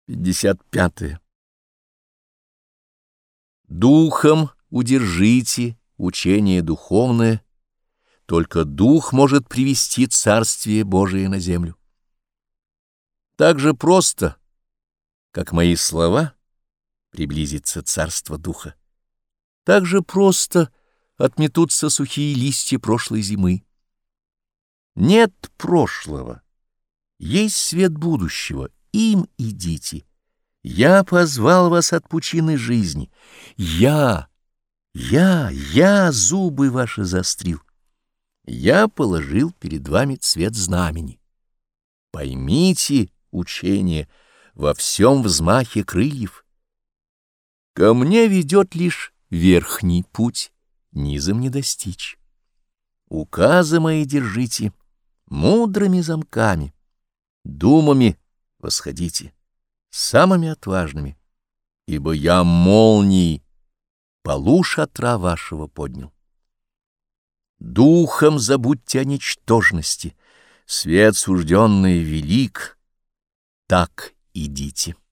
55. Духом удержите учение духовное, только дух может привести Царствие Божие на землю. Так же просто, как мои слова, приблизится Царство Духа, так же просто отметутся сухие листья прошлой зимы. Нет прошлого, есть свет будущего, им идите. Я позвал вас от пучины жизни. Я зубы ваши заострил. Я положил перед вами цвет знамени. Поймите учение во всем взмахе крыльев. Ко мне ведет лишь верхний путь, низом не достичь. Указы мои держите мудрыми замками, думами восходите, самыми отважными, ибо я молнией полу шатра вашего поднял. Духом забудьте о ничтожности, свет сужденный велик, так идите.